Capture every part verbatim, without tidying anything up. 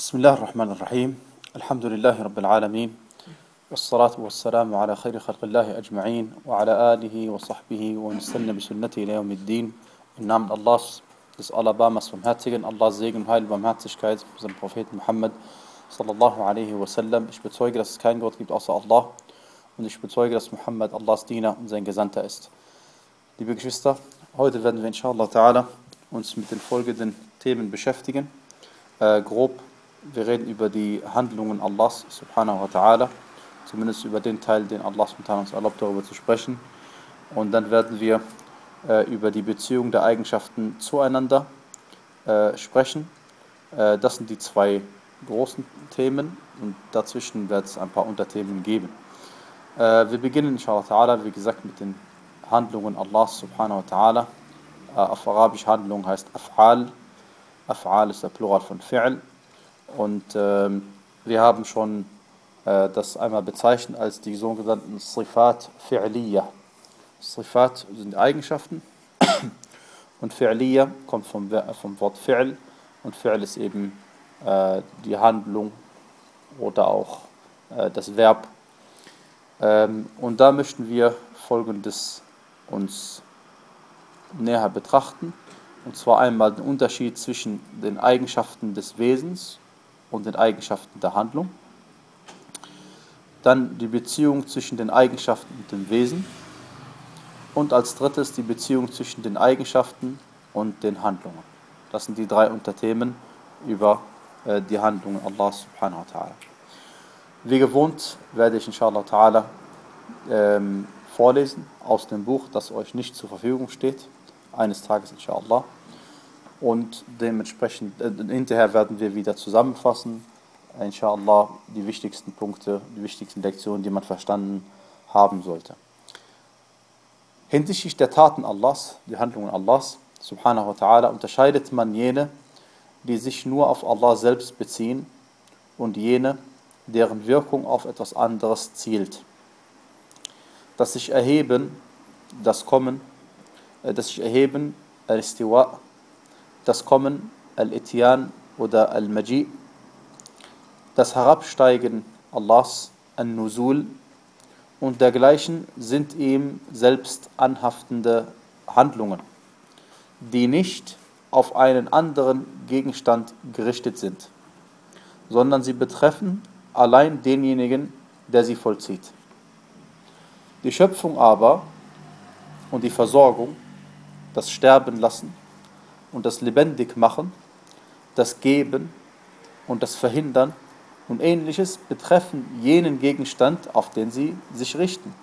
بسم الله الرحمن الرحيم الحمد لله رب العالمين والصلاة والسلام على خير خلق الله أجمعين وعلى آله وصحبه ونستنى بسنته إلى يوم الدين. Im Namen Allahs, des Alabamas Barmherzigen, Allahs Segen, Heil, Barmherzigkeit für seinen Propheten Muhammad sallallahu alaihi wasallam. Ich bezeuge, dass es keinen Gott gibt außer Allah und ich bezeuge, dass Muhammad Allahs Diener und sein Gesandter ist. Liebe Geschwister, heute werden wir inshallah ta'ala uns mit den folgenden Themen beschäftigen. Äh, grob, wir reden über die Handlungen Allahs subhanahu wa ta'ala, zumindest über den Teil, den Allah subhanahu wa ta'ala uns erlaubt, darüber zu sprechen. Und dann werden wir äh, über die Beziehung der Eigenschaften zueinander äh, sprechen. Äh, das sind die zwei großen Themen und dazwischen wird es ein paar Unterthemen geben. Äh, wir beginnen inshallah ta'ala, wie gesagt, mit den Handlungen Allahs subhanahu wa ta'ala. Äh, auf Arabisch Handlung heißt Af'al. Af'al ist der Plural von Fi'l. Und ähm, wir haben schon äh, das einmal bezeichnet als die sogenannten Sifat Fi'liyya. Sifat sind Eigenschaften und Fi'liyya kommt vom, vom Wort Fi'l und Fi'l ist eben äh, die Handlung oder auch äh, das Verb. Ähm, und da möchten wir Folgendes uns näher betrachten. Und zwar einmal den Unterschied zwischen den Eigenschaften des Wesens und den Eigenschaften der Handlung. Dann die Beziehung zwischen den Eigenschaften und dem Wesen. Und als drittes die Beziehung zwischen den Eigenschaften und den Handlungen. Das sind die drei Unterthemen über äh, die Handlungen Allah subhanahu wa ta'ala. Wie gewohnt werde ich inshallah ta'ala ähm, vorlesen aus dem Buch, das euch nicht zur Verfügung steht. Eines Tages inshallah. Und dementsprechend, äh, hinterher werden wir wieder zusammenfassen, äh, inshallah, die wichtigsten Punkte, die wichtigsten Lektionen, die man verstanden haben sollte. Hinsichtlich der Taten Allahs, die Handlungen Allahs, subhanahu wa ta'ala, unterscheidet man jene, die sich nur auf Allah selbst beziehen und jene, deren Wirkung auf etwas anderes zielt. Das sich erheben, das Kommen, das sich erheben, al-Istiwa, das Kommen, al-Ityan oder al-Maji, das Herabsteigen Allahs, al-Nuzul und dergleichen sind ihm selbst anhaftende Handlungen, die nicht auf einen anderen Gegenstand gerichtet sind, sondern sie betreffen allein denjenigen, der sie vollzieht. Die Schöpfung aber und die Versorgung, das Sterben lassen und das lebendig machen, das Geben und das Verhindern und Ähnliches betreffen jenen Gegenstand, auf den sie sich richten.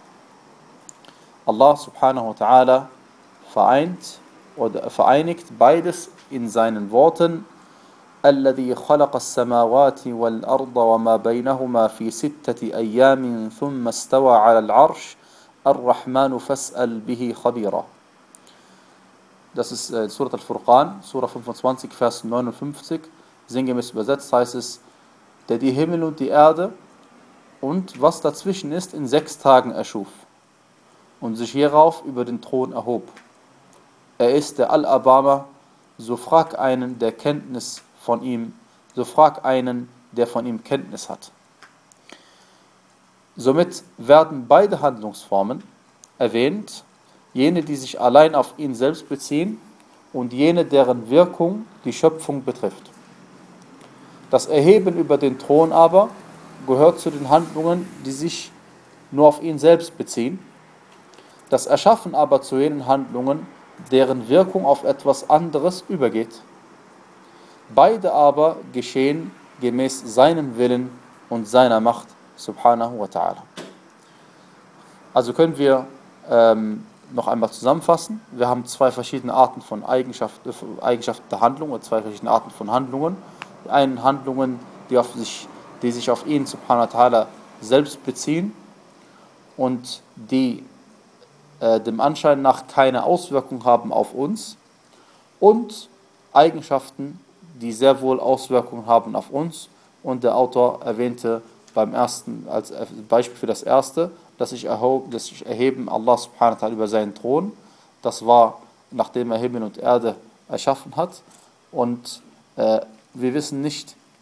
Allah subhanahu wa ta'ala vereint oder vereinigt beides in seinen Worten: الذي خلق السماوات والأرض وما بينهما في ستة أيام ثم استوى على العرش الرحمن فاسأل به خبيرا. Das ist äh, Surat al-Furqan, Surah fünfundzwanzig, Vers neunundfünfzig. Sinngemäß übersetzt heißt es: Der die Himmel und die Erde und was dazwischen ist in sechs Tagen erschuf und sich hierauf über den Thron erhob. Er ist der Al-Abama, so frag einen, der Kenntnis von ihm, so frag einen, der von ihm Kenntnis hat. Somit werden beide Handlungsformen erwähnt, jene, die sich allein auf ihn selbst beziehen und jene, deren Wirkung die Schöpfung betrifft. Das Erheben über den Thron aber gehört zu den Handlungen, die sich nur auf ihn selbst beziehen. Das Erschaffen aber zu jenen Handlungen, deren Wirkung auf etwas anderes übergeht. Beide aber geschehen gemäß seinem Willen und seiner Macht, subhanahu wa ta'ala. Also können wir ähm, noch einmal zusammenfassen. Wir haben zwei verschiedene Arten von Eigenschaften, Eigenschaften der Handlung oder zwei verschiedene Arten von Handlungen. Die einen Handlungen, die, auf sich, die sich auf ihn, subhanahu wa ta'ala, selbst beziehen und die äh, dem Anschein nach keine Auswirkung haben auf uns, und Eigenschaften, die sehr wohl Auswirkungen haben auf uns. Und der Autor erwähnte beim ersten, als Beispiel für das erste, dass sich erhob, dass sich erheben Allah subhanahu wa ta'ala über seinen Thron. Das war, nachdem er Himmel und Erde erschaffen hat. Und äh, wir wissen nicht,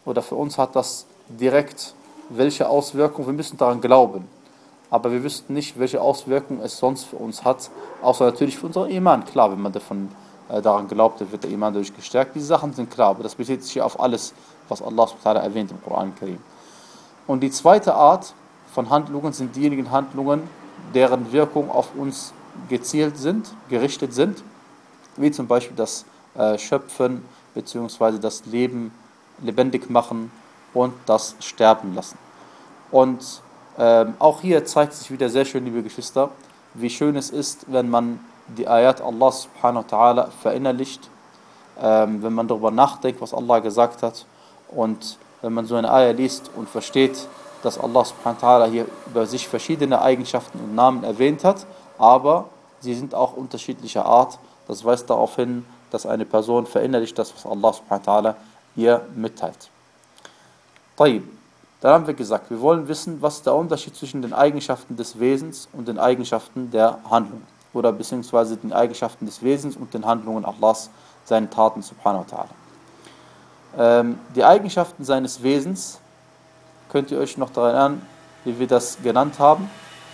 oder für uns hat das direkt welche Auswirkungen, wir müssen daran glauben. Aber wir wüssten nicht, welche Auswirkungen es sonst für uns hat, außer natürlich für unseren Iman. Klar, wenn man davon äh, daran glaubt, dann wird der Iman dadurch gestärkt. Diese Sachen sind klar, aber das bezieht sich auf alles, was Allah subhanahu wa ta'ala erwähnt im Koran Karim. Und die zweite Art von Handlungen sind diejenigen Handlungen, deren Wirkung auf uns gezielt sind, gerichtet sind, wie zum Beispiel das äh, Schöpfen bzw. das Leben lebendig machen und das Sterben lassen. Und ähm, auch hier zeigt sich wieder sehr schön, liebe Geschwister, wie schön es ist, wenn man die Ayat Allah subhanahu wa ta'ala verinnerlicht, ähm, wenn man darüber nachdenkt, was Allah gesagt hat, und wenn man so eine Ayat liest und versteht, dass Allah subhanahu wa ta'ala hier über sich verschiedene Eigenschaften und Namen erwähnt hat, aber sie sind auch unterschiedlicher Art. Das weist darauf hin, dass eine Person verinnerlicht das, was Allah subhanahu wa ta'ala ihr mitteilt. طيب. Dann haben wir gesagt, wir wollen wissen, was ist der Unterschied zwischen den Eigenschaften des Wesens und den Eigenschaften der Handlung. Oder beziehungsweise den Eigenschaften des Wesens und den Handlungen Allahs, seinen Taten subhanahu wa ta'ala. Ähm, die Eigenschaften seines Wesens, könnt ihr euch noch daran erinnern, wie wir das genannt haben?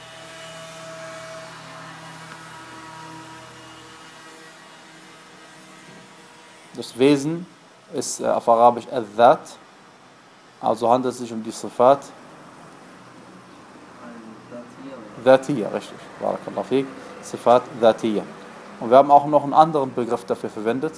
Das Wesen ist äh, auf Arabisch al-Dhat. Also handelt es sich um die Sifat Dhatiyya, richtig. Barakallahu fiik. Sifat Dhatiyya. Und wir haben auch noch einen anderen Begriff dafür verwendet.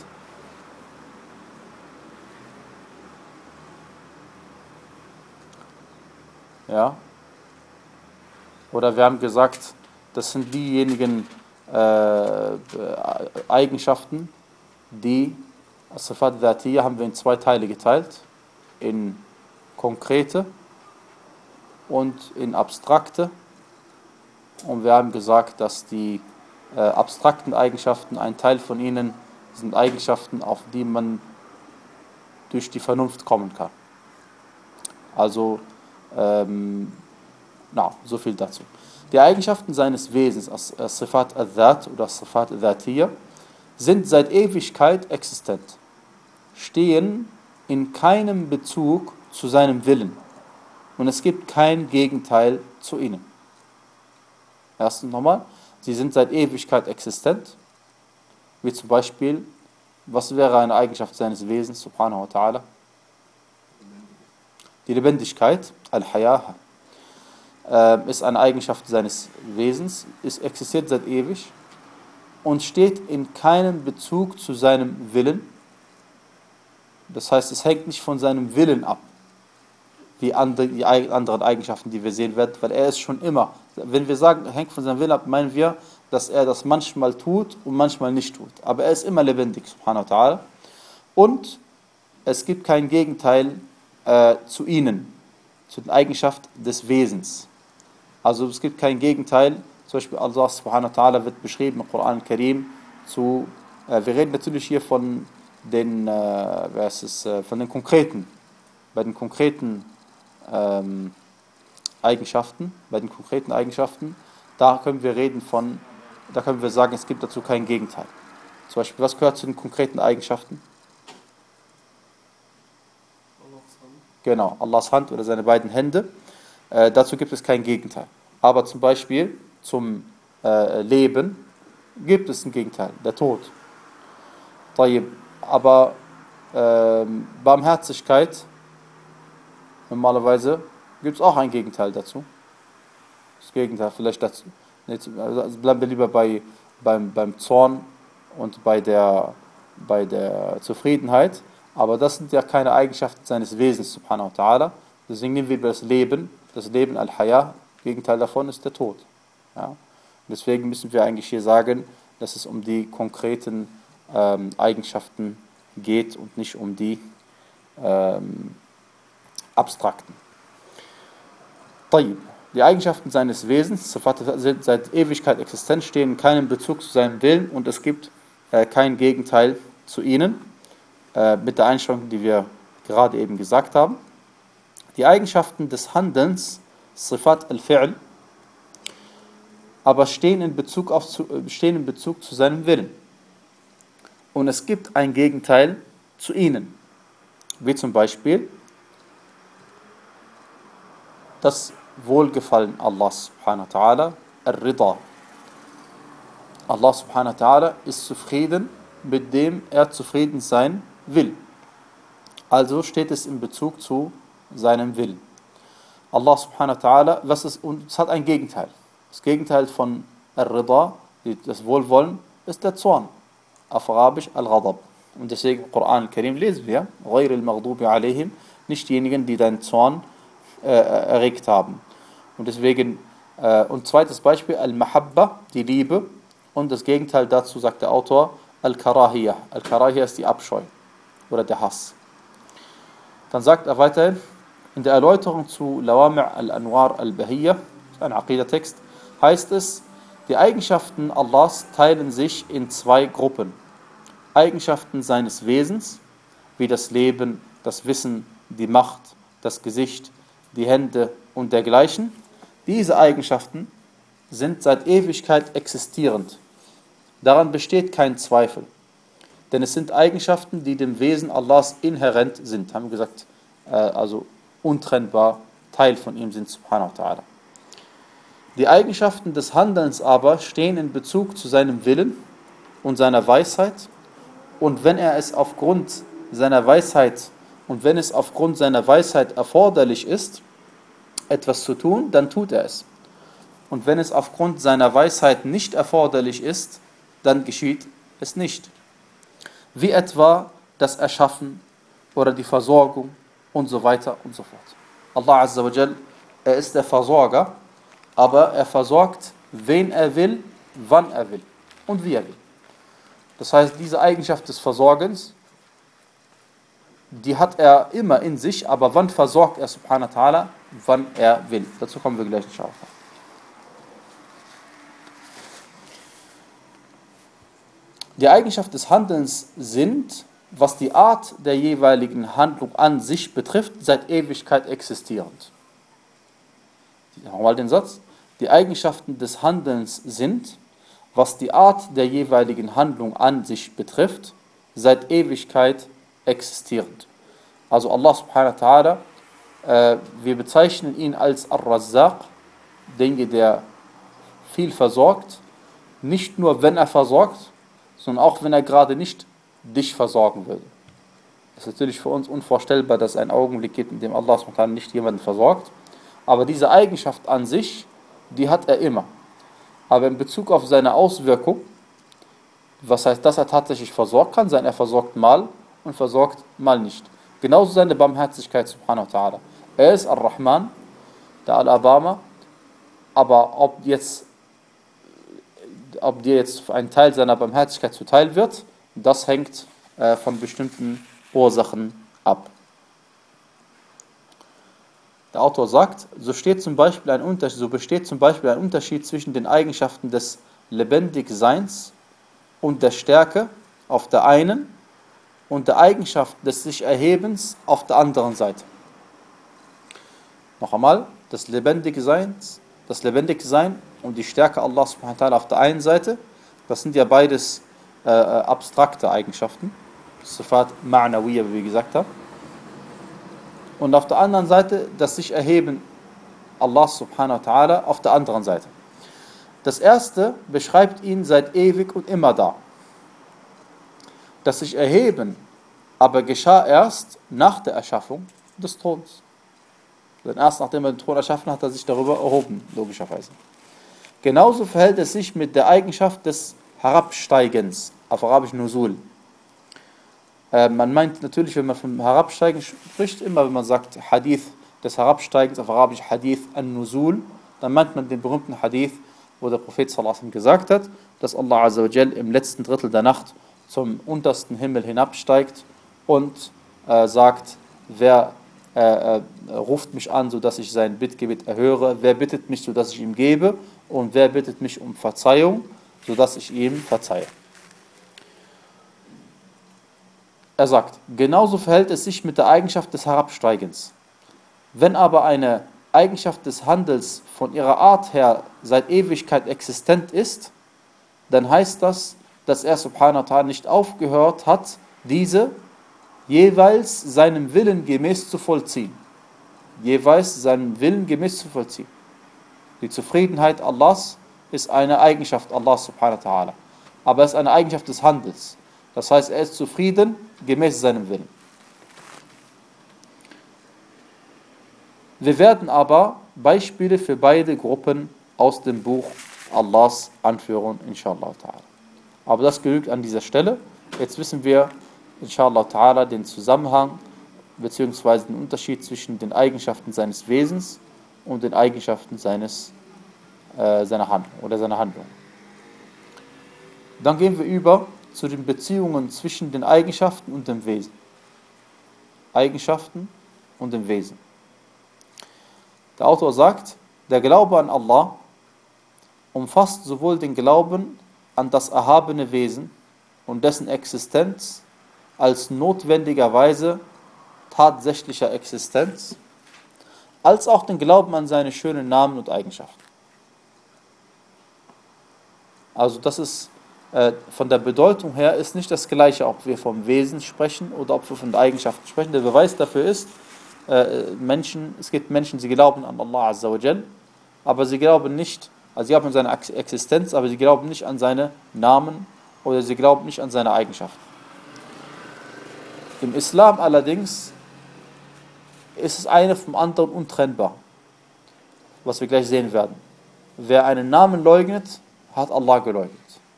Ja. Oder wir haben gesagt, das sind diejenigen äh, Eigenschaften, die Sifat Dhatiyya haben wir in zwei Teile geteilt. In konkrete und in abstrakte. Und wir haben gesagt, dass die äh, abstrakten Eigenschaften, ein Teil von ihnen sind Eigenschaften, auf die man durch die Vernunft kommen kann. Also, ähm, na, so viel dazu. Die Eigenschaften seines Wesens, as Sifat al-Dhat oder Sifat al-Dhatiyya, sind seit Ewigkeit existent, stehen in keinem Bezug zu seinem Willen. Und es gibt kein Gegenteil zu ihnen. Erstens nochmal, sie sind seit Ewigkeit existent, wie zum Beispiel, was wäre eine Eigenschaft seines Wesens, subhanahu wa ta'ala? Die Lebendigkeit, al-Hayah, äh, ist eine Eigenschaft seines Wesens, es existiert seit ewig und steht in keinem Bezug zu seinem Willen. Das heißt, es hängt nicht von seinem Willen ab, wie andere, die anderen Eigenschaften, die wir sehen werden, weil er ist schon immer. Wenn wir sagen, hängt von seinem Willen ab, meinen wir, dass er das manchmal tut und manchmal nicht tut. Aber er ist immer lebendig, subhanahu wa ta'ala. Und es gibt kein Gegenteil äh, zu ihnen, zu den Eigenschaften des Wesens. Also es gibt kein Gegenteil, zum Beispiel Allah subhanahu wa ta'ala wird beschrieben im Koran Karim zu, äh, wir reden natürlich hier von den, äh, was ist, äh, von den konkreten, bei den konkreten ähm, Eigenschaften, bei den konkreten Eigenschaften, da können wir reden von, da können wir sagen, es gibt dazu kein Gegenteil. Zum Beispiel, was gehört zu den konkreten Eigenschaften? Allahs Hand. Genau, Allahs Hand oder seine beiden Hände. Äh, dazu gibt es kein Gegenteil. Aber zum Beispiel zum äh, Leben gibt es ein Gegenteil, der Tod. Aber äh, Barmherzigkeit, normalerweise gibt es auch ein Gegenteil dazu. Das Gegenteil vielleicht dazu. Also bleiben wir lieber bei, beim, beim Zorn und bei der, bei der Zufriedenheit. Aber das sind ja keine Eigenschaften seines Wesens, subhanahu wa ta'ala. Deswegen nehmen wir das Leben, das Leben al-Hayah, Gegenteil davon ist der Tod. Ja? Deswegen müssen wir eigentlich hier sagen, dass es um die konkreten ähm, Eigenschaften geht und nicht um die ähm, abstrakten. Die Eigenschaften seines Wesens sind seit Ewigkeit existent, stehen in keinem Bezug zu seinem Willen und es gibt äh, kein Gegenteil zu ihnen, äh, mit der Einschränkung, die wir gerade eben gesagt haben. Die Eigenschaften des Handelns, Sifat al-Fi'l, aber stehen in, Bezug auf, stehen in Bezug zu seinem Willen. Und es gibt ein Gegenteil zu ihnen, wie zum Beispiel das Wohlgefallen Allahs subhanahu wa ta'ala, Ar-Rida. Allah subhanahu wa ta'ala ist zufrieden, mit dem er zufrieden sein will. Also steht es in Bezug zu seinem Willen. Allah subhanahu wa ta'ala, was ist, und es hat ein Gegenteil. Das Gegenteil von Ar-Rida, das Wohlwollen, ist der Zorn. Auf Arabisch Al-Ghadab. Und deswegen im Koran al-Karim lesen wir, غَيْرِ الْمَغْضُوبِ عَلَيْهِمْ, nicht diejenigen, die deinen Zorn äh, erregt haben. Und deswegen, äh, und zweites Beispiel, Al-Mahabba, die Liebe. Und das Gegenteil dazu sagt der Autor, Al-Karahiyah. Al-Karahiyah ist die Abscheu oder der Hass. Dann sagt er weiterhin, in der Erläuterung zu Lawami' al-Anwar al-Bahiyya, ein Aqidah-Text, heißt es, die Eigenschaften Allahs teilen sich in zwei Gruppen. Eigenschaften seines Wesens, wie das Leben, das Wissen, die Macht, das Gesicht, die Hände und dergleichen. Diese Eigenschaften sind seit Ewigkeit existierend. Daran besteht kein Zweifel. Denn es sind Eigenschaften, die dem Wesen Allahs inhärent sind. Haben wir gesagt, äh, also untrennbar Teil von ihm sind, subhanahu wa ta'ala. Die Eigenschaften des Handelns aber stehen in Bezug zu seinem Willen und seiner Weisheit. Und wenn er es aufgrund seiner Weisheit und wenn es aufgrund seiner Weisheit erforderlich ist, etwas zu tun, dann tut er es. Und wenn es aufgrund seiner Weisheit nicht erforderlich ist, dann geschieht es nicht. Wie etwa das Erschaffen oder die Versorgung und so weiter und so fort. Allah Azza wa Jal, er ist der Versorger, aber er versorgt, wen er will, wann er will und wie er will. Das heißt, diese Eigenschaft des Versorgens, die hat er immer in sich, aber wann versorgt er subhanahu wa ta'ala, wann er will. Dazu kommen wir gleich inshallah. Die Eigenschaft des Handelns sind, was die Art der jeweiligen Handlung an sich betrifft, seit Ewigkeit existierend. Nochmal den Satz. Die Eigenschaften des Handelns sind, was die Art der jeweiligen Handlung an sich betrifft, seit Ewigkeit existierend. Also Allah subhanahu wa ta'ala, äh, wir bezeichnen ihn als Ar-Razzaq, derjenige, der viel versorgt, nicht nur wenn er versorgt, sondern auch wenn er gerade nicht dich versorgen würde. Es ist natürlich für uns unvorstellbar, dass es einen Augenblick gibt, in dem Allah subhanahu wa ta'ala nicht jemanden versorgt, aber diese Eigenschaft an sich, die hat er immer. Aber in Bezug auf seine Auswirkung, was heißt, dass er tatsächlich versorgt, kann sein, er versorgt mal und versorgt mal nicht. Genauso seine Barmherzigkeit, subhanahu wa ta'ala. Er ist Ar-Rahman, der Al-Abama, aber ob jetzt, ob dir jetzt ein Teil seiner Barmherzigkeit zuteil wird, das hängt äh, von bestimmten Ursachen ab. Der Autor sagt, so, steht zum Beispiel ein Unterschied, so besteht zum Beispiel ein Unterschied zwischen den Eigenschaften des Lebendigseins und der Stärke auf der einen und der Eigenschaft des sich Erhebens auf der anderen Seite. Noch einmal, das Lebendigsein, das Lebendigsein und die Stärke Allah subhanahu wa ta'ala auf der einen Seite, das sind ja beides äh, abstrakte Eigenschaften, Sifat Ma'nawiyya, wie wir gesagt haben. Und auf der anderen Seite das sich Erheben Allah subhanahu wa ta'ala auf der anderen Seite. Das erste beschreibt ihn seit ewig und immer da. Das sich Erheben aber geschah erst nach der Erschaffung des Throns. Denn erst nachdem er den Thron erschaffen hat, hat er sich darüber erhoben, logischerweise. Genauso verhält es sich mit der Eigenschaft des Herabsteigens, auf Arabisch Nuzul. Äh, man meint natürlich, wenn man vom Herabsteigen spricht, immer wenn man sagt Hadith des Herabsteigens, auf Arabisch Hadith an-Nuzul, dann meint man den berühmten Hadith, wo der Prophet sallallahu alaihi wasallam gesagt hat, dass Allah azza wa jal im letzten Drittel der Nacht zum untersten Himmel hinabsteigt und äh, sagt, wer äh, äh, ruft mich an, sodass ich sein Bittgebet erhöre, wer bittet mich, sodass ich ihm gebe und wer bittet mich um Verzeihung, sodass ich ihm verzeihe. Er sagt, genauso verhält es sich mit der Eigenschaft des Herabsteigens. Wenn aber eine Eigenschaft des Handels von ihrer Art her seit Ewigkeit existent ist, dann heißt das, dass er subhanahu wa ta'ala nicht aufgehört hat, diese jeweils seinem Willen gemäß zu vollziehen. jeweils seinen Willen gemäß zu vollziehen. Die Zufriedenheit Allahs ist eine Eigenschaft Allahs subhanahu wa ta'ala. Aber es ist eine Eigenschaft des Handels. Das heißt, er ist zufrieden gemäß seinem Willen. Wir werden aber Beispiele für beide Gruppen aus dem Buch Allahs anführen, inshallah ta'ala. Aber das genügt an dieser Stelle. Jetzt wissen wir, inshallah ta'ala, den Zusammenhang bzw. den Unterschied zwischen den Eigenschaften seines Wesens und den Eigenschaften seines, äh, seiner Handlung oder seiner Handlung. Dann gehen wir über zu den Beziehungen zwischen den Eigenschaften und dem Wesen. Eigenschaften und dem Wesen. Der Autor sagt, der Glaube an Allah umfasst sowohl den Glauben an das erhabene Wesen und dessen Existenz als notwendigerweise tatsächlicher Existenz, als auch den Glauben an seine schönen Namen und Eigenschaften. Also das ist äh, von der Bedeutung her ist nicht das Gleiche, ob wir vom Wesen sprechen oder ob wir von den Eigenschaften sprechen. Der Beweis dafür ist, äh, Menschen, es gibt Menschen, sie glauben an Allah Azza wa Jal, aber sie glauben nicht, also sie glauben an seine Existenz, aber sie glauben nicht an seine Namen oder sie glauben nicht an seine Eigenschaften. Im Islam allerdings ist es eine vom anderen untrennbar, was wir gleich sehen werden. Wer einen Namen leugnet, hat Allah geleugnet.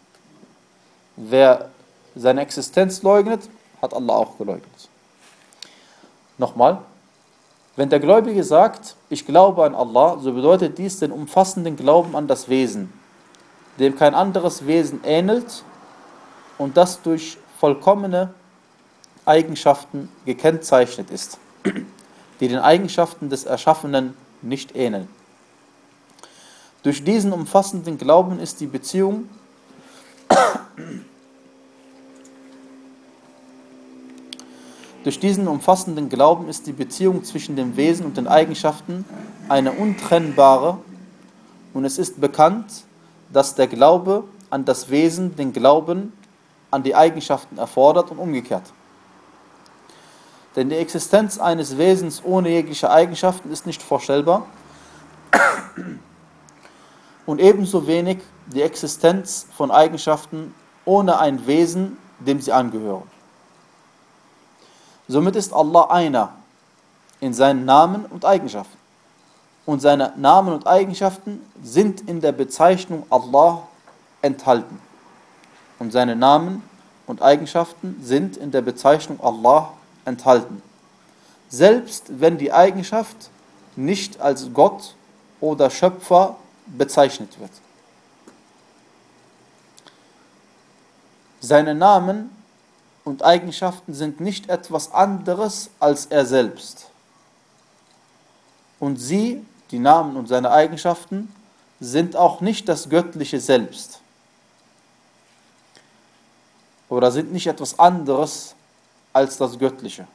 Wer seine Existenz leugnet, hat Allah auch geleugnet. Nochmal, wenn der Gläubige sagt, ich glaube an Allah, so bedeutet dies den umfassenden Glauben an das Wesen, dem kein anderes Wesen ähnelt und das durch vollkommene Eigenschaften gekennzeichnet ist, die den Eigenschaften des Erschaffenen nicht ähneln. Durch diesen umfassenden Glauben ist die Beziehung Durch diesen umfassenden Glauben ist die Beziehung zwischen dem Wesen und den Eigenschaften eine untrennbare und es ist bekannt, dass der Glaube an das Wesen den Glauben an die Eigenschaften erfordert und umgekehrt. Denn die Existenz eines Wesens ohne jegliche Eigenschaften ist nicht vorstellbar und ebenso wenig die Existenz von Eigenschaften ohne ein Wesen, dem sie angehören. Somit ist Allah einer in seinen Namen und Eigenschaften. Und seine Namen und Eigenschaften sind in der Bezeichnung Allah enthalten. Und seine Namen und Eigenschaften sind in der Bezeichnung Allah enthalten. Selbst wenn die Eigenschaft nicht als Gott oder Schöpfer bezeichnet wird. Seine Namen und Eigenschaften sind nicht etwas anderes als er selbst. Und sie, die Namen und seine Eigenschaften, sind auch nicht das göttliche Selbst. Oder sind nicht etwas anderes als das Göttliche.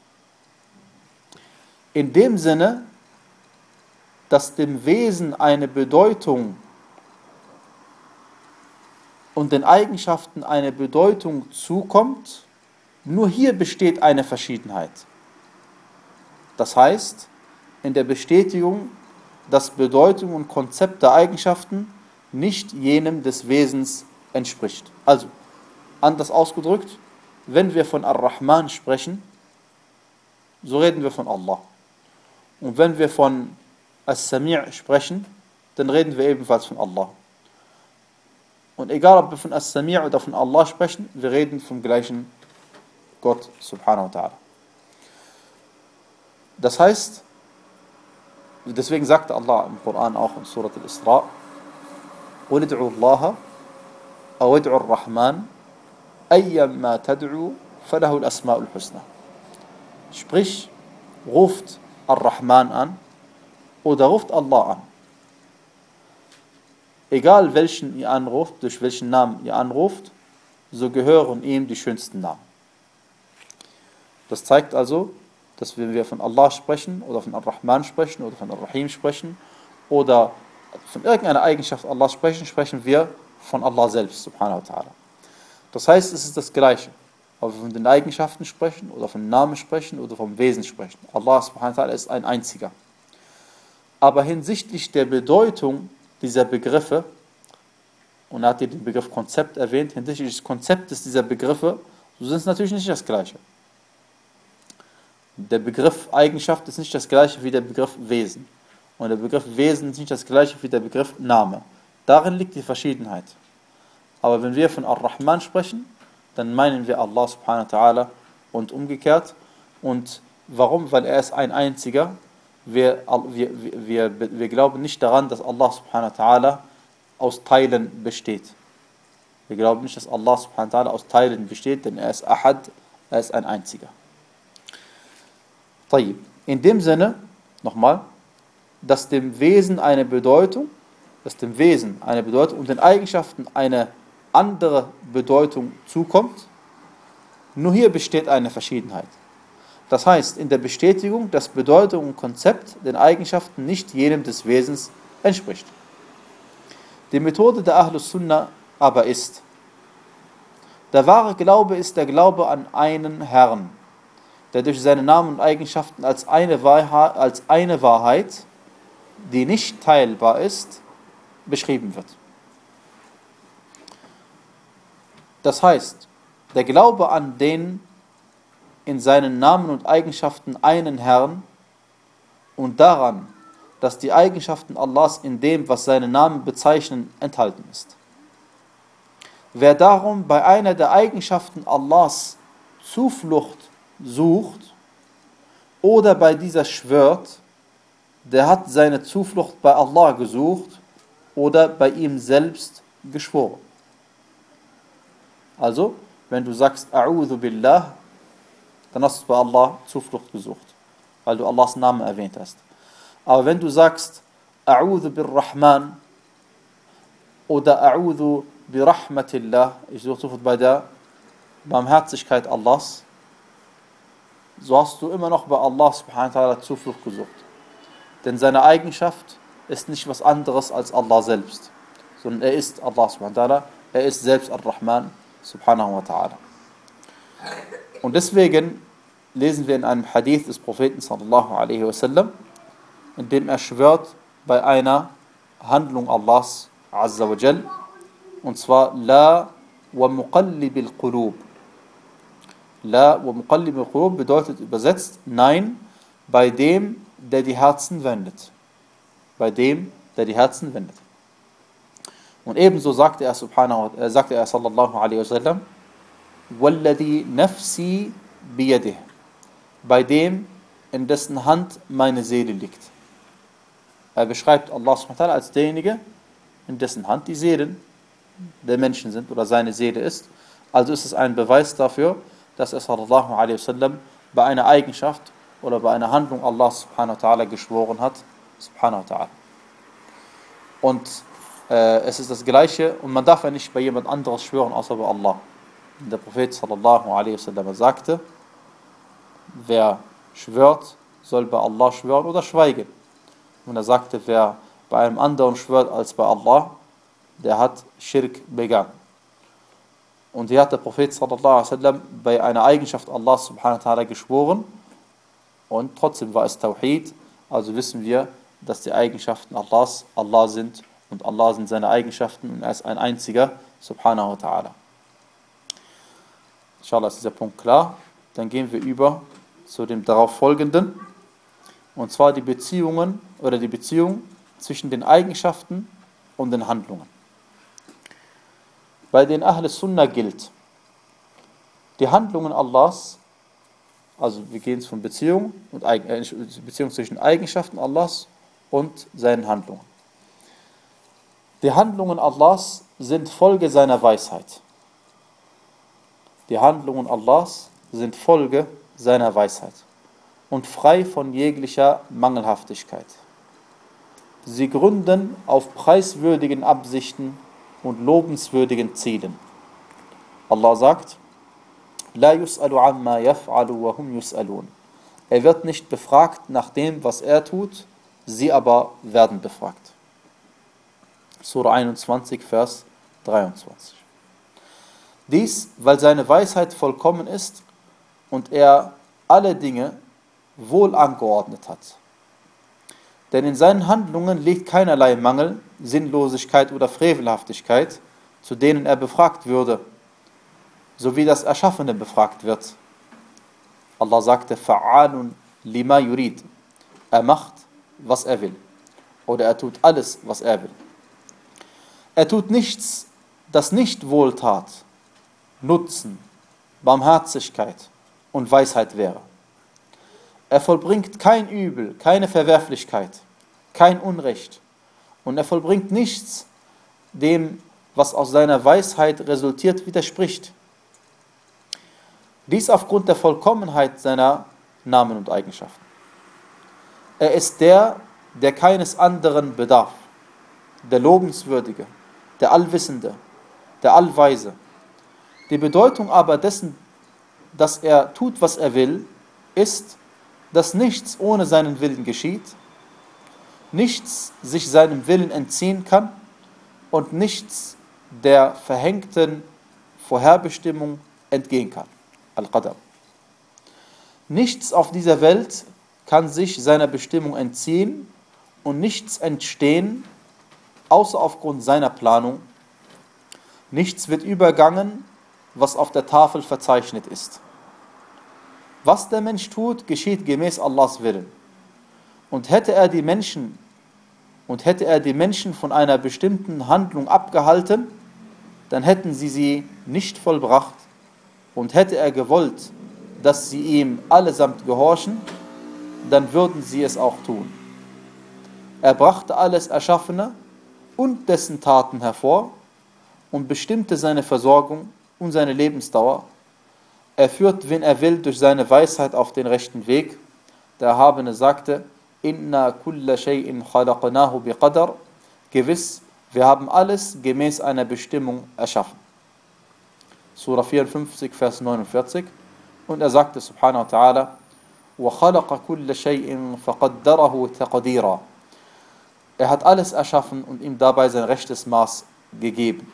In dem Sinne, dass dem Wesen eine Bedeutung und den Eigenschaften eine Bedeutung zukommt, nur hier besteht eine Verschiedenheit. Das heißt, in der Bestätigung, dass Bedeutung und Konzept der Eigenschaften nicht jenem des Wesens entspricht. Also, anders ausgedrückt, wenn wir von Ar-Rahman sprechen, so reden wir von Allah. Und wenn wir von As-Sami' sprechen, dann reden wir ebenfalls von Allah. Und egal, ob wir von As-Sami' oder von Allah sprechen, wir reden vom gleichen Gott subhanahu wa ta'ala. Das heißt, deswegen sagte Allah im Koran auch in Surat al-Isra, قُلِ ادْعُوا اللَّهَ أَوْ ادْعُوا الرَّحْمَنَ أَيَّمَّا تَدْعُوا فَلَهُ الْأَسْمَاءُ الْحُسْنَى. Sprich, ruft Ar-Rahman an oder ruft Allah an. Egal welchen ihr anruft, durch welchen Namen ihr anruft, so gehören ihm die schönsten Namen. Das zeigt also, dass wenn wir von Allah sprechen oder von Ar-Rahman sprechen oder von Ar-Rahim sprechen oder von irgendeiner Eigenschaft Allah sprechen, sprechen wir von Allah selbst, subhanahu wa ta'ala. Das heißt, es ist das Gleiche, ob wir von den Eigenschaften sprechen oder von Namen sprechen oder vom Wesen sprechen. Allah subhanahu wa ta'ala ist ein einziger. Aber hinsichtlich der Bedeutung dieser Begriffe, und er hat hier den Begriff Konzept erwähnt, hinsichtlich des Konzeptes dieser Begriffe, so sind es natürlich nicht das Gleiche. Der Begriff Eigenschaft ist nicht das Gleiche wie der Begriff Wesen. Und der Begriff Wesen ist nicht das Gleiche wie der Begriff Name. Darin liegt die Verschiedenheit. Aber wenn wir von Ar-Rahman sprechen, dann meinen wir Allah subhanahu wa ta'ala und umgekehrt. Und warum? Weil er ist ein einziger. Wir, wir, wir, wir glauben nicht daran, dass Allah subhanahu wa ta'ala aus Teilen besteht. Wir glauben nicht, dass Allah subhanahu wa ta'ala aus Teilen besteht, denn er ist Ahad, er ist ein einziger. In dem Sinne, nochmal, dass dem Wesen eine Bedeutung, dass dem Wesen eine Bedeutung und den Eigenschaften eine andere Bedeutung zukommt, nur hier besteht eine Verschiedenheit. Das heißt, in der Bestätigung, dass Bedeutung und Konzept den Eigenschaften nicht jenem des Wesens entspricht. Die Methode der Ahlus Sunnah aber ist: Der wahre Glaube ist der Glaube an einen Herrn, der durch seine Namen und Eigenschaften als eine Wahrheit, als eine Wahrheit, die nicht teilbar ist, beschrieben wird. Das heißt, der Glaube an den in seinen Namen und Eigenschaften einen Herrn und daran, dass die Eigenschaften Allahs in dem, was seine Namen bezeichnen, enthalten ist. Wer darum bei einer der Eigenschaften Allahs Zuflucht sucht oder bei dieser schwört, der hat seine Zuflucht bei Allah gesucht oder bei ihm selbst geschworen. Also, wenn du sagst A'udhu Billah, dann hast du bei Allah Zuflucht gesucht, weil du Allahs Namen erwähnt hast. Aber wenn du sagst A'udhu Birrahman oder A'udhu Birahmatillah, ich suche Zuflucht bei der Barmherzigkeit Allahs, so hast du immer noch bei Allah subhanahu wa ta'ala Zuflucht gesucht. Denn seine Eigenschaft ist nicht was anderes als Allah selbst, sondern er ist Allah subhanahu wa ta'ala, er ist selbst Ar-Rahman subhanahu wa ta'ala. Und deswegen lesen wir in einem Hadith des Propheten sallallahu alaihi wasallam, in dem er schwört bei einer Handlung Allahs azza wa jal, und zwar La wa muqallibil qulub. La wa muqallibil qulub bedeutet übersetzt Nein bei dem, der die Herzen wendet. Bei dem, der die Herzen wendet. Und ebenso sagte er subhanahu wa, sagte er sallallahu alaihi wasallam, Walladhi nafsi biyadih, bei dem, in dessen Hand meine Seele liegt. Er beschreibt Allah subhanahu wa ta'ala als derjenige, in dessen Hand die Seelen der Menschen sind oder seine Seele ist. Also ist es ein Beweis dafür, dass er sallallahu alaihi wasallam bei einer Eigenschaft oder bei einer Handlung Allah subhanahu wa ta'ala geschworen hat. Subhanahu wa ta'ala. Und äh, es ist das Gleiche und man darf ja nicht bei jemand anderes schwören, außer bei Allah. Und der Prophet sallallahu alaihi wasallam sagte, wer schwört, soll bei Allah schwören oder schweigen. Und er sagte, wer bei einem anderen schwört als bei Allah, der hat Schirk begangen. Und hier hat der Prophet sallallahu alaihi wasallam bei einer Eigenschaft Allah subhanahu wa ta'ala geschworen und trotzdem war es Tawhid. Also wissen wir, dass die Eigenschaften Allahs Allah sind und Allah sind seine Eigenschaften und er ist ein einziger subhanahu wa ta'ala. Inshallah ist dieser Punkt klar. Dann gehen wir über zu dem darauf folgenden, und zwar die Beziehungen oder die Beziehung zwischen den Eigenschaften und den Handlungen. Bei den Ahl Sunnah gilt, die Handlungen Allahs, also wir gehen von Beziehung und äh, Beziehung zwischen Eigenschaften Allahs und seinen Handlungen. Die Handlungen Allahs sind Folge seiner Weisheit. Die Handlungen Allahs sind Folge seiner Weisheit und frei von jeglicher Mangelhaftigkeit. Sie gründen auf preiswürdigen Absichten und lobenswürdigen Zielen. Allah sagt, La yus'alu amma yaf'alu wa hum yus'alun. Er wird nicht befragt nach dem, was er tut, sie aber werden befragt. Surah einundzwanzig, Vers dreiundzwanzig. Dies, weil seine Weisheit vollkommen ist und er alle Dinge wohl angeordnet hat. Denn in seinen Handlungen liegt keinerlei Mangel, Sinnlosigkeit oder Frevelhaftigkeit, zu denen er befragt würde, so wie das Erschaffene befragt wird. Allah sagte, Fa'alun lima yurid. Er macht, was er will. Oder er tut alles, was er will. Er tut nichts, das nicht Wohltat, Nutzen, Barmherzigkeit und Weisheit wäre. Er vollbringt kein Übel, keine Verwerflichkeit, kein Unrecht. Und er vollbringt nichts, dem, was aus seiner Weisheit resultiert, widerspricht. Dies aufgrund der Vollkommenheit seiner Namen und Eigenschaften. Er ist der, der keines anderen bedarf, der Lobenswürdige, der Allwissende, der Allweise. Die Bedeutung aber dessen, dass er tut, was er will, ist, dass nichts ohne seinen Willen geschieht, nichts sich seinem Willen entziehen kann und nichts der verhängten Vorherbestimmung entgehen kann. Al-Qadar. Nichts auf dieser Welt kann sich seiner Bestimmung entziehen und nichts entstehen, außer aufgrund seiner Planung. Nichts wird übergangen, was auf der Tafel verzeichnet ist. Was der Mensch tut, geschieht gemäß Allahs Willen. Und hätte er die Menschen und hätte er die Menschen von einer bestimmten Handlung abgehalten, dann hätten sie sie nicht vollbracht. Und hätte er gewollt, dass sie ihm allesamt gehorchen, dann würden sie es auch tun. Er brachte alles Erschaffene und dessen Taten hervor und bestimmte seine Versorgung und seine Lebensdauer. Er führt, wen er will, durch seine Weisheit auf den rechten Weg. Der Erhabene sagte, Inna kulla shay'in khalaqnahu biqadar. Gewiss, wir haben alles gemäß einer Bestimmung erschaffen. Surah vierundfünfzig, Vers neunundvierzig. Und er sagte, subhanahu wa ta'ala, وَخَلَقَ كُلَّ شَيْءٍ فَقَدَّرَهُ تَقْدِيرًا. Er hat alles erschaffen und ihm dabei sein rechtes Maß gegeben.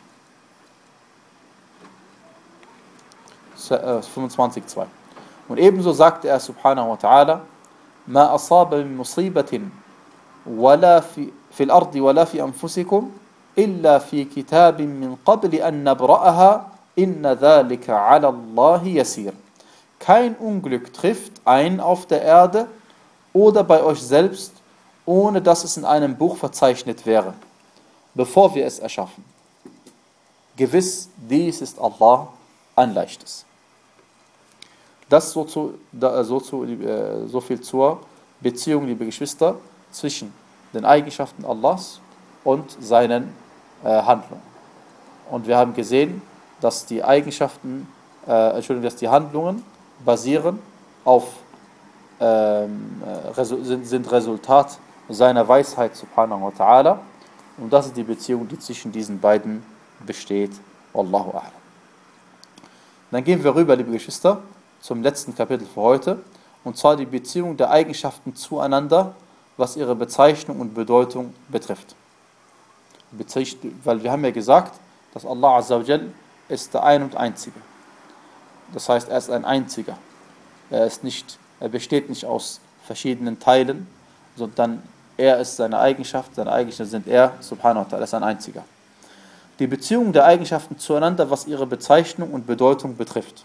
fünfundzwanzig, zwei. Und ebenso sagte er, subhanahu wa ta'ala, مَا أَصَابَ مِن مُصِيبَةٍ وَلَا فِي الْأَرْضِ وَلَا فِي أَنفُسِكُمْ إِلَّا فِي كِتَابٍ مِّن قَبْلِ أَن نَّبْرَأَهَا إِنَّ ذَلِكَ عَلَى اللَّهِ يَسِيرٌ. Kein Unglück trifft ein auf der Erde oder bei euch selbst, ohne dass es in einem Buch verzeichnet wäre, bevor wir es erschaffen. Gewiss, dies ist Allah ein Leichtes. Das so, zu, so, zu, so viel zur Beziehung, liebe Geschwister, zwischen den Eigenschaften Allahs und seinen äh, Handlungen. Und wir haben gesehen, dass die Eigenschaften, äh, Entschuldigung, dass die Handlungen basieren auf, ähm, sind, sind Resultat seiner Weisheit, subhanahu wa ta'ala. Und das ist die Beziehung, die zwischen diesen beiden besteht. Wallahu a'lam. Dann gehen wir rüber, liebe Geschwister, zum letzten Kapitel für heute, und zwar die Beziehung der Eigenschaften zueinander, was ihre Bezeichnung und Bedeutung betrifft. Weil wir haben ja gesagt, dass Allah Azza wa Jal ist der Ein und Einzige. Das heißt, er ist ein Einziger. Er ist nicht, er besteht nicht aus verschiedenen Teilen, sondern er ist seine Eigenschaft, seine Eigenschaften sind er, subhanahu wa ta'ala, ist ein Einziger. Die Beziehung der Eigenschaften zueinander, was ihre Bezeichnung und Bedeutung betrifft.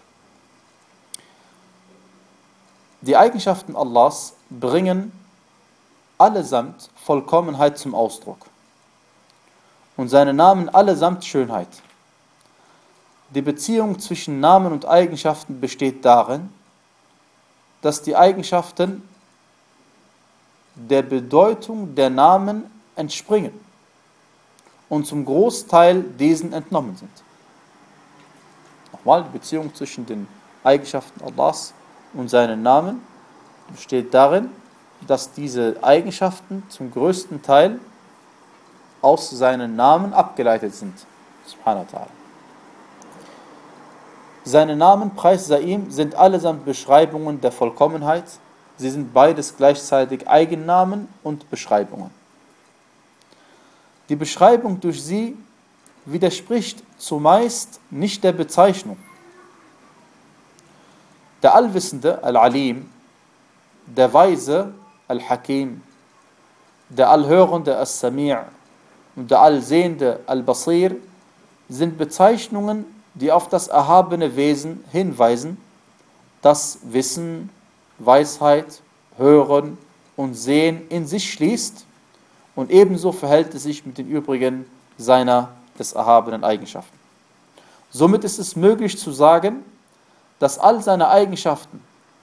Die Eigenschaften Allahs bringen allesamt Vollkommenheit zum Ausdruck und seine Namen allesamt Schönheit. Die Beziehung zwischen Namen und Eigenschaften besteht darin, dass die Eigenschaften der Bedeutung der Namen entspringen und zum Großteil diesen entnommen sind. Nochmal, die Beziehung zwischen den Eigenschaften Allahs und seinen Namen besteht darin, dass diese Eigenschaften zum größten Teil aus seinen Namen abgeleitet sind. Subhanahu wa ta'ala. Seine Namen, Preis sei ihm, sind allesamt Beschreibungen der Vollkommenheit. Sie sind beides gleichzeitig Eigennamen und Beschreibungen. Die Beschreibung durch sie widerspricht zumeist nicht der Bezeichnung. Der Allwissende, Al-Alim, der Weise, Al-Hakim, der Allhörende, As-Sami' und der Allsehende, Al-Basir, sind Bezeichnungen, die auf das erhabene Wesen hinweisen, das Wissen, Weisheit, Hören und Sehen in sich schließt, und ebenso verhält es sich mit den übrigen seiner des erhabenen Eigenschaften. Somit ist es möglich zu sagen, dass all seine Eigenschaften,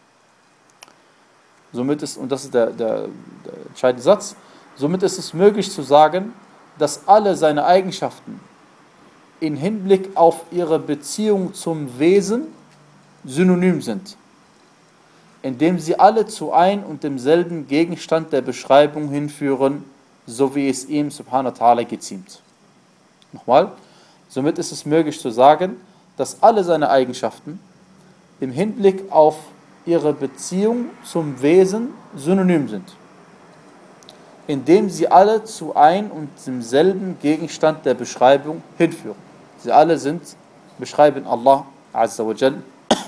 somit ist, und das ist der, der, der entscheidende Satz, somit ist es möglich zu sagen, dass alle seine Eigenschaften in Hinblick auf ihre Beziehung zum Wesen synonym sind, indem sie alle zu ein und demselben Gegenstand der Beschreibung hinführen, so wie es ihm subhanahu wa ta'ala geziemt. Nochmal, somit ist es möglich zu sagen, dass alle seine Eigenschaften im Hinblick auf ihre Beziehung zum Wesen synonym sind, indem sie alle zu ein und demselben Gegenstand der Beschreibung hinführen. Sie alle sind, beschreiben Allah Azza wa Jal.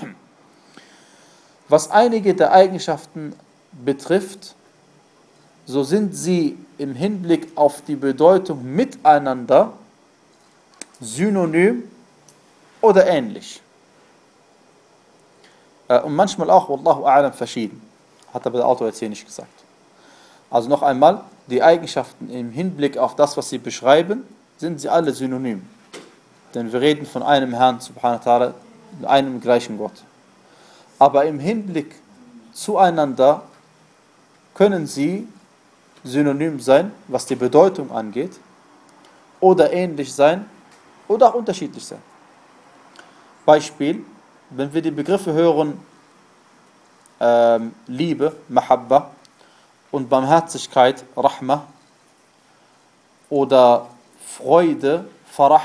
Was einige der Eigenschaften betrifft, so sind sie im Hinblick auf die Bedeutung miteinander synonym oder ähnlich. Und manchmal auch, Wallahu a'lam, verschieden. Hat aber der Autor jetzt hier nicht gesagt. Also noch einmal, die Eigenschaften im Hinblick auf das, was sie beschreiben, sind sie alle synonym. Denn wir reden von einem Herrn, subhanahu wa ta'ala, einem gleichen Gott. Aber im Hinblick zueinander können sie synonym sein, was die Bedeutung angeht, oder ähnlich sein, oder auch unterschiedlich sein. Beispiel, wenn wir die Begriffe hören, ähm, Liebe, Mahabba, und Barmherzigkeit, Rahma, oder Freude, Farah,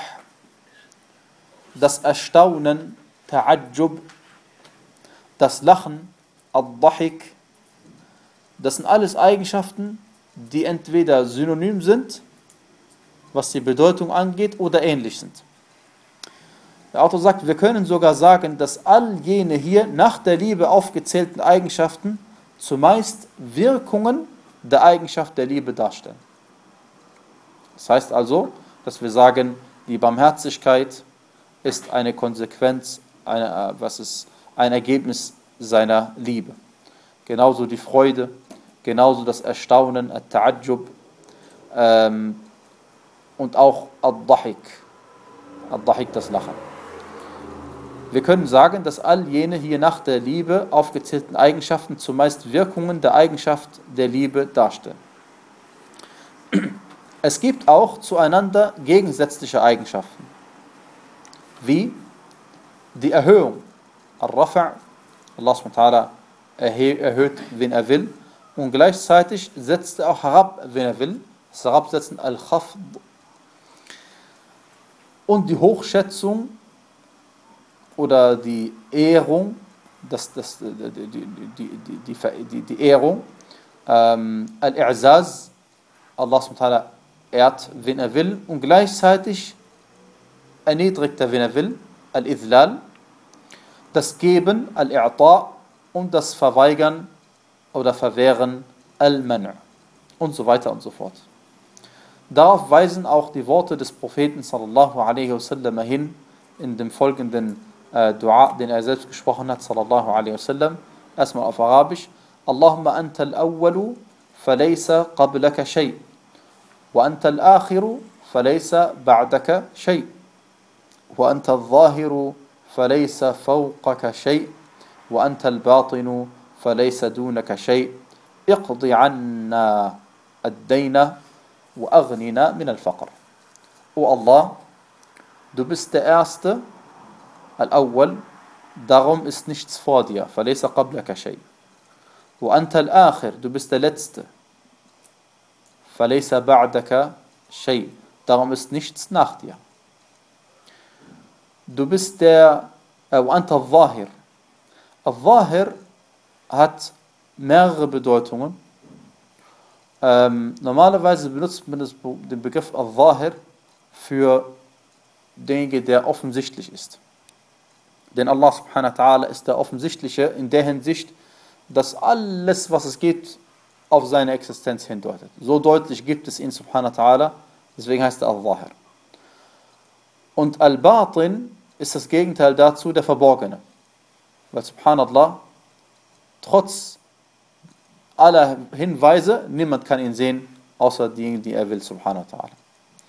das Erstaunen, Ta'ajjub, das Lachen, Ad-Dahik, das sind alles Eigenschaften, die entweder synonym sind, was die Bedeutung angeht, oder ähnlich sind. Der Autor sagt, wir können sogar sagen, dass all jene hier nach der Liebe aufgezählten Eigenschaften zumeist Wirkungen der Eigenschaft der Liebe darstellen. Das heißt also, dass wir sagen, die Barmherzigkeit ist eine Konsequenz, eine, was ist ein Ergebnis seiner Liebe. Genauso die Freude, genauso das Erstaunen, At-Ta'ajjub, ähm, und auch Ad-Dahik, Ad-Dahik, das Lachen. Wir können sagen, dass all jene hier nach der Liebe aufgezählten Eigenschaften zumeist Wirkungen der Eigenschaft der Liebe darstellen. Es gibt auch zueinander gegensätzliche Eigenschaften, wie die Erhöhung, Al-Rafa', Allah subhanahu wa ta'ala erhöht, wen er will, und gleichzeitig setzt er auch herab, wen er will, das Herabsetzen, Al-Khafd, und die Hochschätzung oder die Ehrung, das, das, die, die, die, die, die, die Ehrung, ähm, Al-I'zaz, Allah subhanahu wa ta'ala ehrt, wen er will, und gleichzeitig erniedrigt er, wen er will, Al-Idhlal, das Geben, Al-I'ta', und das Verweigern oder Verwehren, Al-Man', und so weiter und so fort. Darauf weisen auch die Worte des Propheten sallallahu alaihi wasallam hin, in dem folgenden äh, Dua, den er selbst gesprochen hat, sallallahu alaihi wasallam, erstmal auf Arabisch: Allahumma anta al-awwalu, falaysa qablaka shay, wa anta al-akhiru, falaysa ba'daka shay, wa anta al-zahiru, falaysa fawqaka shay, wa anta al-batinu, falaysa dunaka shay, iqdi 'anna ad-dayna وَأَغْنِنَا مِنَ الْفَقْرِ. O Allah, du bist der Erste, Al-Awwal, darum ist nichts vor dir, فَلَيْسَ قَبْلَكَ شَيْءٍ. وَأَنْتَ الْآخِرِ, du bist der Letzte, فَلَيْسَ بَعْدَكَ شَيْءٍ, darum ist nichts nach dir. Du bist der, äh, وَأَنْتَ الظَّاهِرِ. Al-Zahir hat mehrere Bedeutungen. Ähm, normalerweise benutzt man das, den Begriff Al-Zahir für denjenigen, der offensichtlich ist. Denn Allah subhanahu wa ta'ala ist der Offensichtliche in der Hinsicht, dass alles, was es geht, auf seine Existenz hindeutet. So deutlich gibt es ihn subhanahu wa ta'ala, deswegen heißt er Al-Zahir. Und Al-Batin ist das Gegenteil dazu, der Verborgene. Weil subhanallah, trotz aller Hinweise, niemand kann ihn sehen, außer diejenigen, die er will, subhanahu wa ta'ala.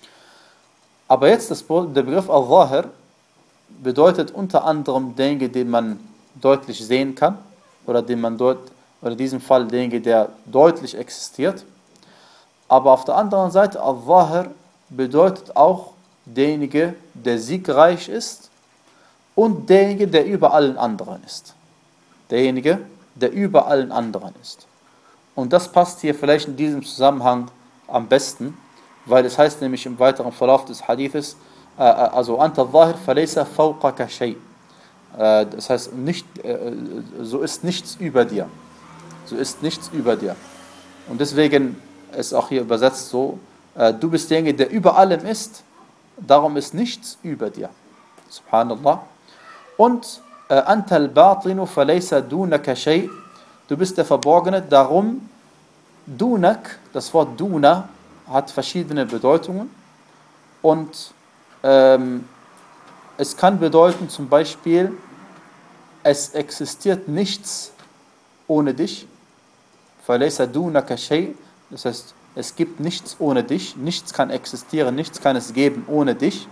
Aber jetzt das, der Begriff Al-Zahir bedeutet unter anderem denjenigen, den man deutlich sehen kann, oder den man dort, oder in diesem Fall denjenigen, der deutlich existiert. Aber auf der anderen Seite, Al-Zahir bedeutet auch derjenige, der siegreich ist und derjenige, der über allen anderen ist. Derjenige, der über allen anderen ist. Und das passt hier vielleicht in diesem Zusammenhang am besten, weil es heißt nämlich im weiteren Verlauf des Hadithes, äh, also Anta al-Zahir falaysa fawqaka shay. Äh, das heißt, nicht, äh, so ist nichts über dir. So ist nichts über dir. Und deswegen ist auch hier übersetzt so, äh, du bist derjenige, der über allem ist, darum ist nichts über dir. Subhanallah. Und Anta al-Batinu falaysa dunaka shay. Du bist der Verborgene, darum Dunak, das Wort Duna hat verschiedene Bedeutungen und ähm, es kann bedeuten zum Beispiel, es existiert nichts ohne dich. Falaysa dunaka shay. Das heißt, es gibt nichts ohne dich, nichts kann existieren, nichts kann es geben ohne dich.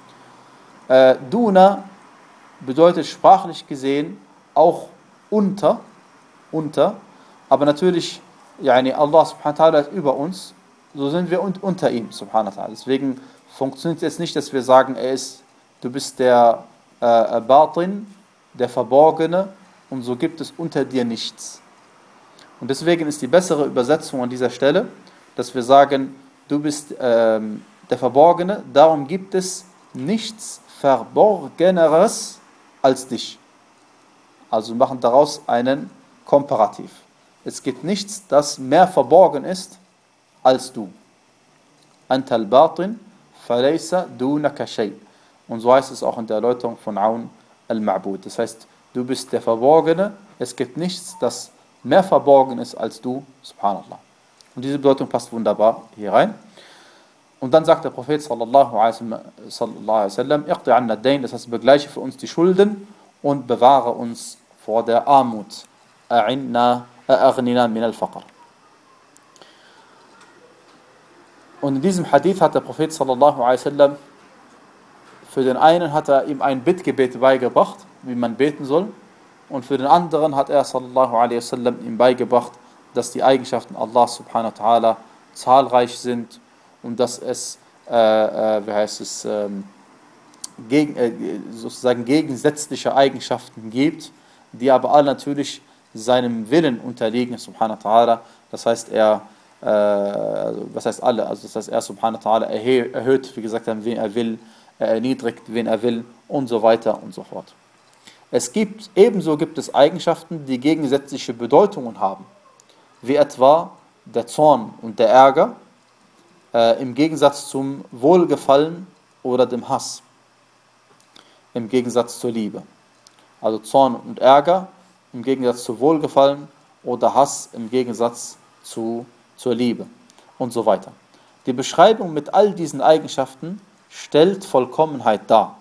Äh, Duna bedeutet sprachlich gesehen auch unter, unter, aber natürlich, yani Allah subhanahu wa ta'ala ist über uns, so sind wir un- unter ihm, subhanahu wa ta'ala. Deswegen funktioniert es jetzt nicht, dass wir sagen, er ist, du bist der äh, Batin, der Verborgene, und so gibt es unter dir nichts. Und deswegen ist die bessere Übersetzung an dieser Stelle, dass wir sagen, du bist ähm, der Verborgene, darum gibt es nichts Verborgeneres als dich. Also wir machen daraus einen Komparativ. Es gibt nichts, das mehr verborgen ist als du. Anta al-Batin falaysa dunaka shay. Und so heißt es auch in der Erläuterung von Aun al-Ma'bud. Das heißt, du bist der Verborgene, es gibt nichts, das mehr verborgen ist als du, subhanallah. Und diese Bedeutung passt wunderbar hier rein. Und dann sagt der Prophet sallallahu alaihi wasallam, iqti anna ad-dayn, das heißt, begleiche für uns die Schulden und bewahre uns vor der Armut. A'inna a'aghnina min al-faqr. Und in diesem Hadith hat der Prophet sallallahu alaihi wasallam, für den einen hat er ihm ein Bittgebet beigebracht, wie man beten soll, und für den anderen hat er sallallahu alaihi wasallam ihm beigebracht, dass die Eigenschaften Allah subhanahu wa ta'ala zahlreich sind und dass es, äh, äh, wie heißt es, ähm, gegen, äh, sozusagen gegensätzliche Eigenschaften gibt, die aber alle natürlich seinem Willen unterliegen, subhanahu wa ta'ala. Das heißt, er, äh, was heißt alle, also das heißt, er subhanahu wa ta'ala erhö- erhöht, wie gesagt, wen er will, er erniedrigt, wen er will und so weiter und so fort. Es gibt, ebenso gibt es Eigenschaften, die gegensätzliche Bedeutungen haben, wie etwa der Zorn und der Ärger äh, im Gegensatz zum Wohlgefallen oder dem Hass, im Gegensatz zur Liebe. Also Zorn und Ärger im Gegensatz zu Wohlgefallen oder Hass im Gegensatz zu, zur Liebe und so weiter. Die Beschreibung mit all diesen Eigenschaften stellt Vollkommenheit dar.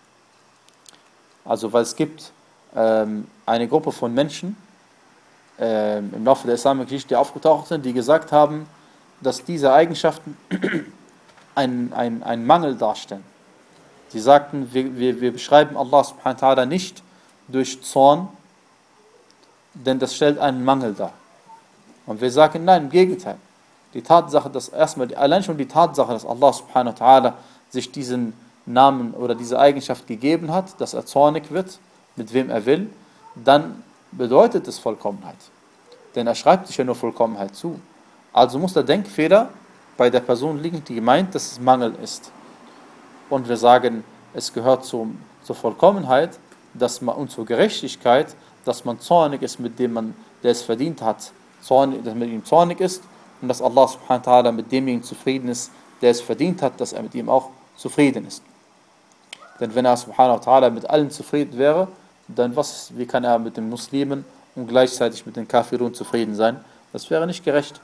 Also weil es gibt ähm, eine Gruppe von Menschen ähm, im Laufe der islamischen Geschichte, die aufgetaucht sind, die gesagt haben, dass diese Eigenschaften einen ein Mangel darstellen. Sie sagten, wir, wir, wir beschreiben Allah subhanahu wa ta'ala nicht durch Zorn, denn das stellt einen Mangel dar. Und wir sagen, nein, im Gegenteil. Die Tatsache, dass erstmal, allein schon die Tatsache, dass Allah subhanahu wa ta'ala sich diesen Namen oder diese Eigenschaft gegeben hat, dass er zornig wird, mit wem er will, dann bedeutet es Vollkommenheit. Denn er schreibt sich ja nur Vollkommenheit zu. Also muss der Denkfehler bei der Person liegen, die meint, dass es Mangel ist. Und wir sagen, es gehört zum, zur Vollkommenheit, dass man, und zur Gerechtigkeit, dass man zornig ist, mit dem man, der es verdient hat, zornig, dass man mit ihm zornig ist, und dass Allah subhanahu wa ta'ala mit demjenigen zufrieden ist, der es verdient hat, dass er mit ihm auch zufrieden ist. Denn wenn er subhanahu wa ta'ala mit allen zufrieden wäre, dann was, wie kann er mit den Muslimen und gleichzeitig mit den Kafirun zufrieden sein? Das wäre nicht gerecht.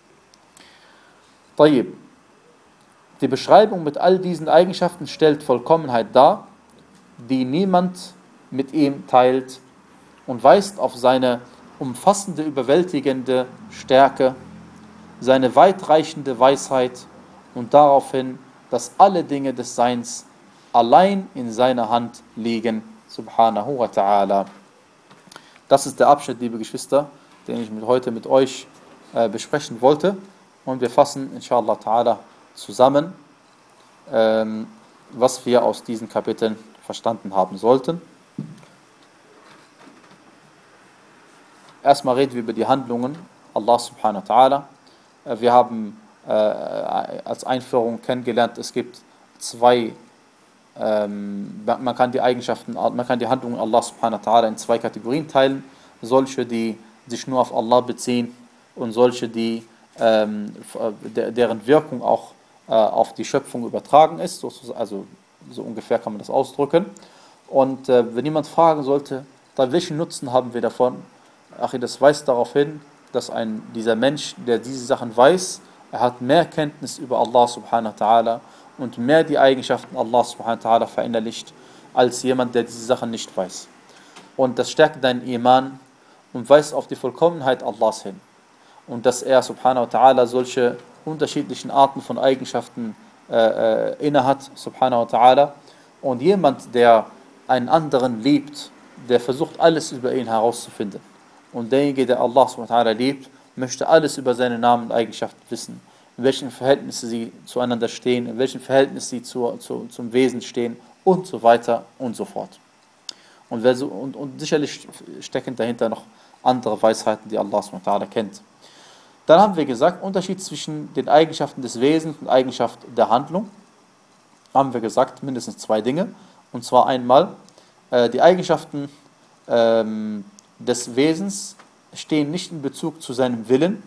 Tayyib. Die Beschreibung mit all diesen Eigenschaften stellt Vollkommenheit dar, die niemand mit ihm teilt, und weist auf seine umfassende, überwältigende Stärke, seine weitreichende Weisheit und darauf hin, dass alle Dinge des Seins allein in seiner Hand liegen, subhanahu wa ta'ala. Das ist der Abschnitt, liebe Geschwister, den ich mit heute mit euch äh, besprechen wollte, und wir fassen inshallah ta'ala zusammen, ähm, was wir aus diesen Kapiteln verstanden haben sollten. Erstmal reden wir über die Handlungen Allah subhanahu wa ta'ala. Wir haben äh, als Einführung kennengelernt, es gibt zwei, ähm, man kann die Eigenschaften, man kann die Handlungen Allah subhanahu wa ta'ala in zwei Kategorien teilen. Solche, die sich nur auf Allah beziehen, und solche, die, ähm, deren Wirkung auch äh, auf die Schöpfung übertragen ist. Also so ungefähr kann man das ausdrücken. Und äh, wenn jemand fragen sollte, dann welchen Nutzen haben wir davon? Ach, das weist darauf hin, dass ein, dieser Mensch, der diese Sachen weiß, er hat mehr Kenntnis über Allah subhanahu wa ta'ala und mehr die Eigenschaften Allah subhanahu wa ta'ala verinnerlicht, als jemand, der diese Sachen nicht weiß. Und das stärkt deinen Iman und weist auf die Vollkommenheit Allahs hin. Und dass er subhanahu wa ta'ala solche unterschiedlichen Arten von Eigenschaften äh, äh, innehat, subhanahu wa ta'ala. Und jemand, der einen anderen liebt, der versucht alles über ihn herauszufinden. Und derjenige, der Allah subhanahu wa ta'ala liebt, möchte alles über seine Namen und Eigenschaften wissen. In welchen Verhältnissen sie zueinander stehen, in welchem Verhältnis sie zu, zu, zum Wesen stehen und so weiter und so fort. Und, wer so, und, und sicherlich stecken dahinter noch andere Weisheiten, die Allah subhanahu wa ta'ala kennt. Dann haben wir gesagt, Unterschied zwischen den Eigenschaften des Wesens und Eigenschaften der Handlung. Haben wir gesagt, mindestens zwei Dinge. Und zwar einmal, äh, die Eigenschaften ähm, des Wesens stehen nicht in Bezug zu seinem Willen,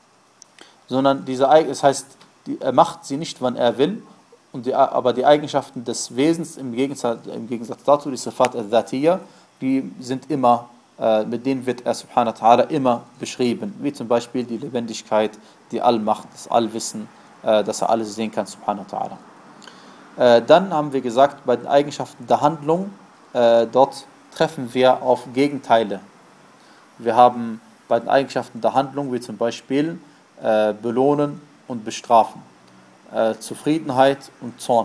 sondern diese, das heißt, die, er macht sie nicht, wann er will, und die, aber die Eigenschaften des Wesens im Gegensatz, im Gegensatz dazu, die Sifat al-Dhatiyya, die sind immer, äh, mit denen wird er subhanahu wa ta'ala immer beschrieben, wie zum Beispiel die Lebendigkeit, die Allmacht, das Allwissen, äh, dass er alles sehen kann, subhanahu wa ta'ala. Äh, dann haben wir gesagt, bei den Eigenschaften der Handlung, äh, dort treffen wir auf Gegenteile. Wir haben bei den Eigenschaften der Handlung, wie zum Beispiel äh, belohnen und bestrafen, äh, Zufriedenheit und Zorn,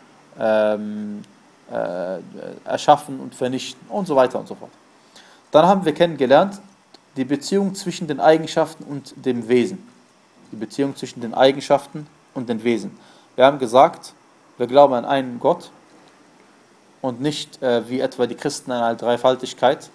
ähm, äh, erschaffen und vernichten und so weiter und so fort. Dann haben wir kennengelernt die Beziehung zwischen den Eigenschaften und dem Wesen. Die Beziehung zwischen den Eigenschaften und dem Wesen. Wir haben gesagt, wir glauben an einen Gott und nicht äh, wie etwa die Christen an eine Dreifaltigkeit.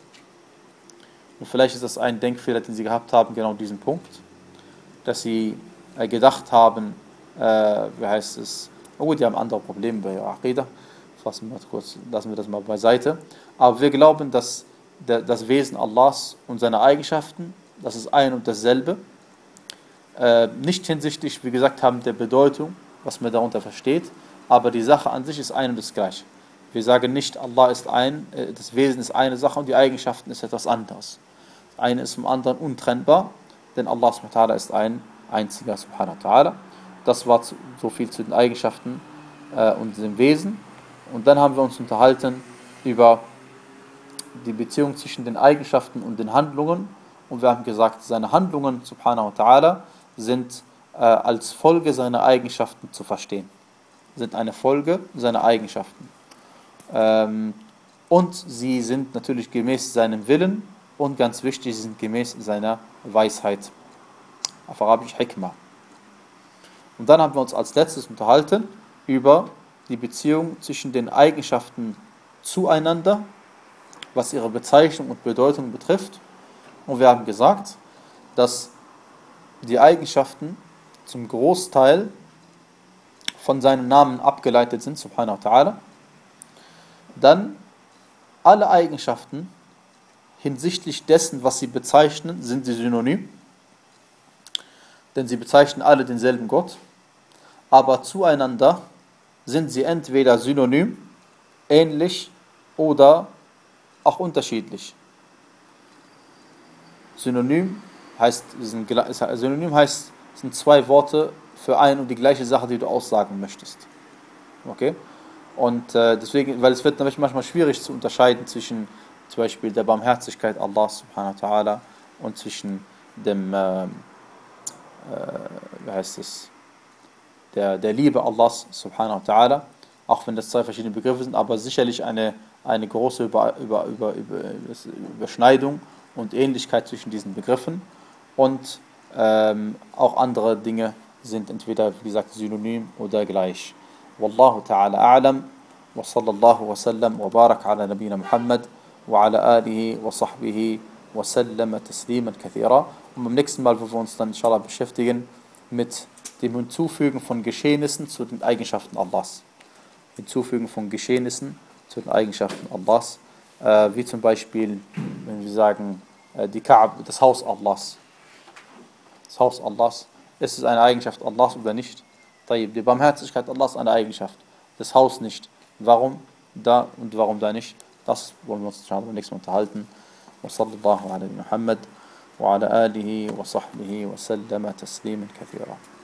Und vielleicht ist das ein Denkfehler, den sie gehabt haben, genau diesen Punkt, dass sie äh, gedacht haben, äh, wie heißt es, oh gut, die haben andere Probleme bei Aqidah, fassen wir kurz, lassen wir das mal beiseite, aber wir glauben, dass der, das Wesen Allahs und seine Eigenschaften, das ist ein und dasselbe, äh, nicht hinsichtlich, wie gesagt haben, der Bedeutung, was man darunter versteht, aber die Sache an sich ist ein und das Gleiche. Wir sagen nicht, Allah ist ein, äh, das Wesen ist eine Sache und die Eigenschaften ist etwas anderes. Das eine ist vom anderen untrennbar, denn Allah subhanahu wa ta'ala ist ein einziger subhanahu wa ta'ala. Das war zu, so viel zu den Eigenschaften äh, und dem Wesen. Und dann haben wir uns unterhalten über die Beziehung zwischen den Eigenschaften und den Handlungen. Und wir haben gesagt, seine Handlungen subhanahu wa ta'ala sind äh, als Folge seiner Eigenschaften zu verstehen. Sind eine Folge seiner Eigenschaften. Ähm, und sie sind natürlich gemäß seinem Willen und ganz wichtig, sie sind gemäß seiner Weisheit. Auf Arabisch Hikmah. Und dann haben wir uns als letztes unterhalten über die Beziehung zwischen den Eigenschaften zueinander, was ihre Bezeichnung und Bedeutung betrifft. Und wir haben gesagt, dass die Eigenschaften zum Großteil von seinem Namen abgeleitet sind, subhanahu wa ta'ala. Dann alle Eigenschaften hinsichtlich dessen, was sie bezeichnen, sind sie synonym. Denn sie bezeichnen alle denselben Gott. Aber zueinander sind sie entweder synonym, ähnlich oder auch unterschiedlich. Synonym heißt, sind, Synonym heißt, sind zwei Worte für ein und die gleiche Sache, die du aussagen möchtest. Okay? Und äh, deswegen, weil es wird nämlich manchmal schwierig zu unterscheiden zwischen zum Beispiel der Barmherzigkeit Allah subhanahu wa ta'ala und zwischen dem, äh, äh, wie heißt es, der, der Liebe Allahs subhanahu wa ta'ala, auch wenn das zwei verschiedene Begriffe sind, aber sicherlich eine, eine große Über, über, über, über, Überschneidung und Ähnlichkeit zwischen diesen Begriffen und ähm, auch andere Dinge sind entweder, wie gesagt, synonym oder gleich. Wallahu ta'ala a'lam wa sallallahu wa sallam wa barak ala nabina Muhammad wa ala alihi wa sahbihi wa sallama tasliman kathira. Und beim nächsten Mal, wo wir uns dann inshallah beschäftigen mit dem Hinzufügen von Geschehnissen zu den Eigenschaften Allahs. Hinzufügen von Geschehnissen zu den Eigenschaften Allahs, äh, wie zum Beispiel, wenn wir sagen, äh, die Kaab, das Haus Allahs. Das Haus Allahs, ist es eine Eigenschaft Allahs oder nicht? Die Barmherzigkeit Allahs ist eine Eigenschaft, das Haus nicht. Warum da und warum da nicht? Das wollen wir uns beim nächsten Mal unterhalten. Wa sallallahu ala Muhammad wa ala alihi wa sahbihi wa sallama tasliman kathira.